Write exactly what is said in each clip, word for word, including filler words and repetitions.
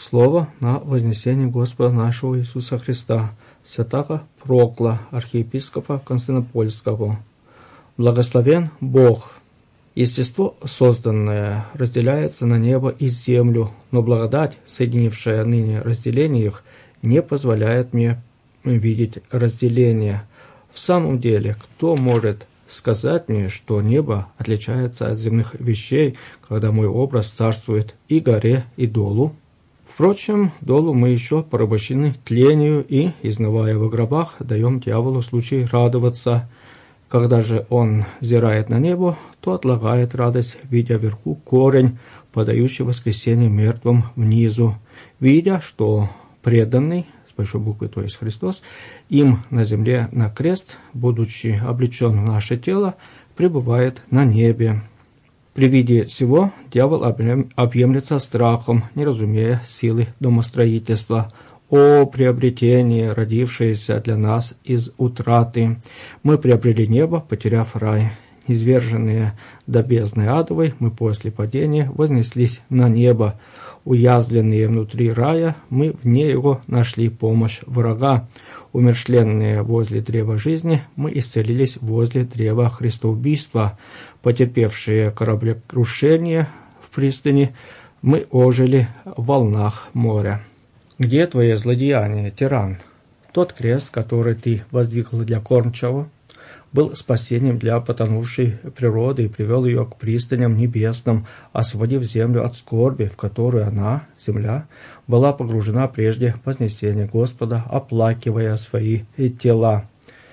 Слово на вознесение Господа нашего Иисуса Христа, святаго Прокла, архиепископа Константинопольского. Благословен Бог! Естество созданное разделяется на небо и землю, но благодать, соединившая ныне разделение их, не позволяет мне видеть разделение. В самом деле, кто может сказать мне, что небо отличается от земных вещей, когда мой образ царствует и горе, и долу? Впрочем, долу мы еще порабощены тлению и, изнывая в гробах, даем дьяволу случай радоваться. Когда же он взирает на небо, то отлагает радость, видя вверху корень, подающий воскресение мертвым внизу, видя, что преданный, с большой буквы, то есть Христос, им на земле на крест, будучи облечен в наше тело, пребывает на небе. При виде сего дьявол объемлется страхом, не разумея силы домостроительства. О приобретение, родившееся для нас из утраты! Мы приобрели небо, потеряв рай. Низверженные до бездны адовой, мы после падения вознеслись на небо. Уязвленные внутри рая, мы вне его нашли помощь врага. Умершленные возле древа жизни, мы исцелились возле древа христоубийства. Потерпевшие кораблекрушение в пристани, мы ожили в волнах моря. Где твое злодеяние, тиран? Тот крест, который ты воздвигл для кормчего, был спасением для потонувшей природы и привел ее к пристаням небесным, освободив землю от скорби, в которую она, земля, была погружена прежде вознесения Господа, оплакивая свои тела.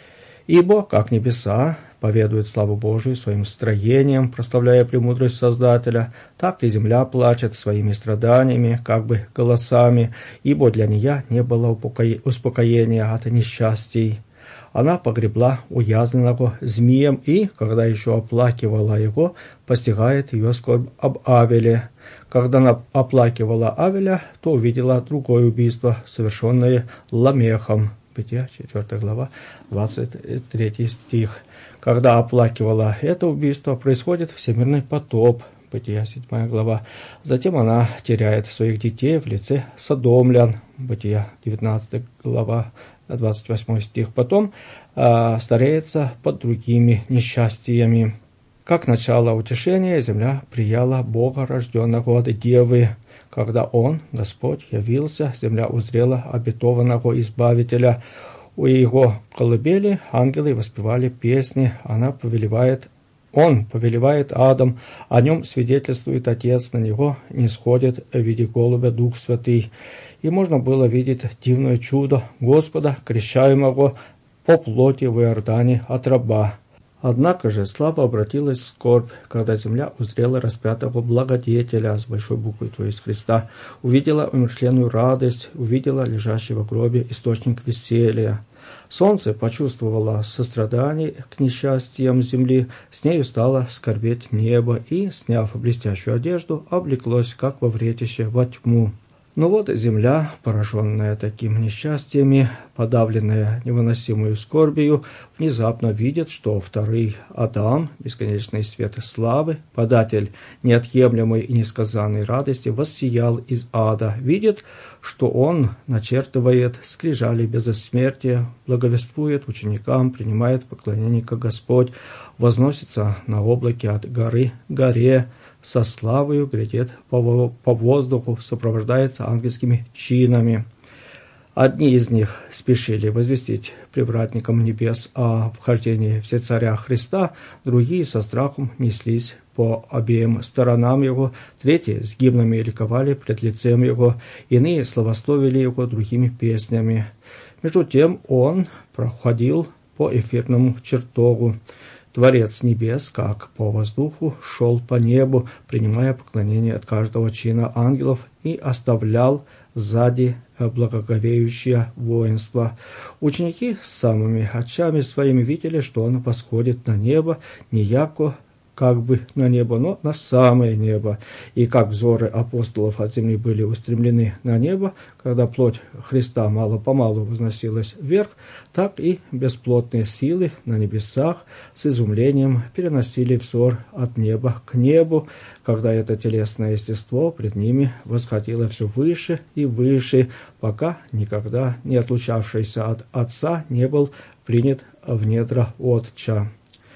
Ибо, как небеса поведуют славу Божию своим строением, прославляя премудрость Создателя, так и земля плачет своими страданиями, как бы голосами, ибо для нее не было успокоения от несчастий. Она погребла уязвленного змеем и, когда еще оплакивала его, постигает ее скорбь об Авеле. Когда она оплакивала Авеля, то увидела другое убийство, совершенное Ламехом. Бытия, четвёртая глава, двадцать третий стих. Когда оплакивала это убийство, происходит всемирный потоп. Бытия, седьмая глава. Затем она теряет своих детей в лице содомлян. Бытия, девятнадцатая глава, двадцать восьмой стих. Потом э, стареется под другими несчастьями. Как начало утешения, земля прияла Бога, рожденного от Девы. Когда Он, Господь, явился, земля узрела обетованного Избавителя. У Его колыбели ангелы воспевали песни. Она повелевает, Он повелевает адом, о Нем свидетельствует Отец, на Него нисходит в виде голубя Дух Святый. И можно было видеть дивное чудо Господа, крещаемого по плоти в Иордане от раба. Однако же слава обратилась в скорбь, когда земля узрела распятого благодетеля с большой буквы, то есть Христа, увидела умершленную радость, увидела лежащий в гробе источник веселья. Солнце почувствовало сострадание к несчастьям земли, с нею стало скорбеть небо и, сняв блестящую одежду, облеклось, как во вретище, во тьму. Но вот земля, пораженная такими несчастьями, подавленная невыносимой скорбью, внезапно видит, что второй Адам, бесконечный свет славы, податель неотъемлемой и несказанной радости, воссиял из ада, видит, что он начертывает скрижали безсмертия, благовествует ученикам, принимает поклонение как Господь, возносится на облаке от горы к горе, со славою грядет по, по воздуху, сопровождается ангельскими чинами. Одни из них спешили возвестить привратникам небес о вхождении Всецаря Христа, другие со страхом неслись по обеим сторонам Его, третьи с гимнами ликовали пред лицем Его, иные славословили Его другими песнями. Между тем Он проходил по эфирному чертогу. Творец небес, как по воздуху, шел по небу, принимая поклонение от каждого чина ангелов и оставлял сзади благоговеющее воинство. Ученики с самыми очами своими видели, что он восходит на небо, не яко как бы на небо, но на самое небо. И как взоры апостолов от земли были устремлены на небо, когда плоть Христа мало-помалу возносилась вверх, так и бесплотные силы на небесах с изумлением переносили взор от неба к небу, когда это телесное естество пред ними восходило все выше и выше, пока никогда не отлучавшийся от Отца не был принят в недра Отча.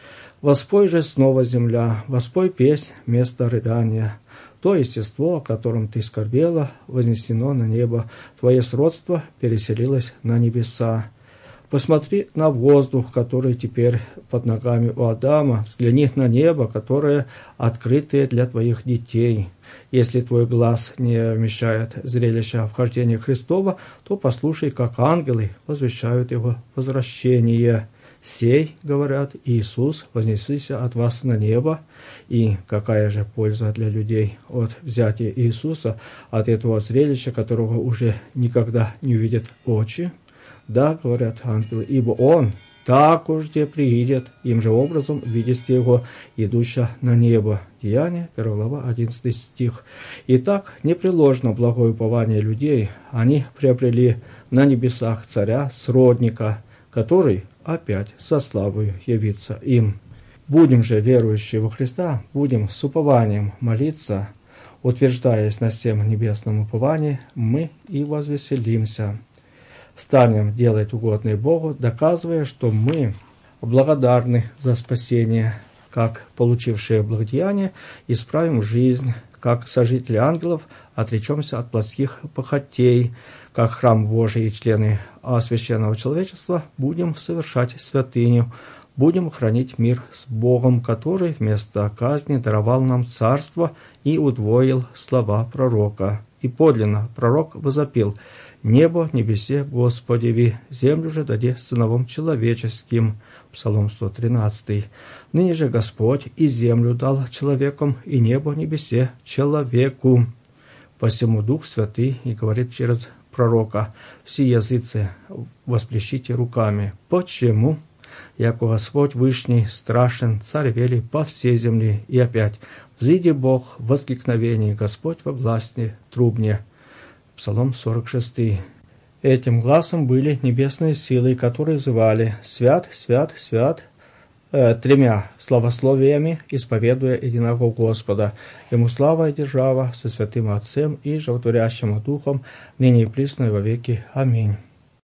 Воспой же снова земля, воспой песнь вместо рыдания. То естество, о котором ты скорбела, вознесено на небо, твое сродство переселилось на небеса. Посмотри на воздух, который теперь под ногами у Адама, взгляни на небо, которое открытое для твоих детей. Если твой глаз не вмещает зрелища вхождения Христова, то послушай, как ангелы возвещают его возвращение. «Сей, — говорят, — Иисус, вознесися от вас на небо». И какая же польза для людей от взятия Иисуса, от этого зрелища, которого уже никогда не увидят очи? Да, — говорят ангелы, — ибо Он так уж где приидет, им же образом видите Его, идущего на небо. Деяния, первая глава, одиннадцатый стих. Итак, непреложно благое упование людей они приобрели на небесах царя, сродника, который опять со славою явится им. Будем же, верующие во Христа, будем с упованием молиться, утверждаясь на всем небесном уповании, мы и возвеселимся. Станем делать угодное Богу, доказывая, что мы благодарны за спасение, как получившие благодеяние, исправим жизнь, как сожители ангелов, отречемся от плотских похотей, как храм Божий и члены священного человечества, будем совершать святыню, будем хранить мир с Богом, который вместо казни даровал нам царство и удвоил слова пророка. И подлинно пророк возопил: «Небо, небесе, Господи, ви, землю же даде сыновом человеческим». Псалом сто тринадцатый. Ныне же Господь и землю дал человеком, и небо, небесе, человеку. Посему Дух Святый и говорит через пророка: «Все языцы восплещите руками». Почему? Яко Господь Вышний, страшен, царь вели по всей земле. И опять: «Взыди Бог в воскликновении, Господь во власти трубне». Псалом сорок шесть. Этим гласом были небесные силы, которые взывали: «Свят, свят, свят», э, тремя славословиями, исповедуя единого Господа. Ему слава и держава со святым Отцем и животворящим Духом, ныне и присно и во веки. Аминь.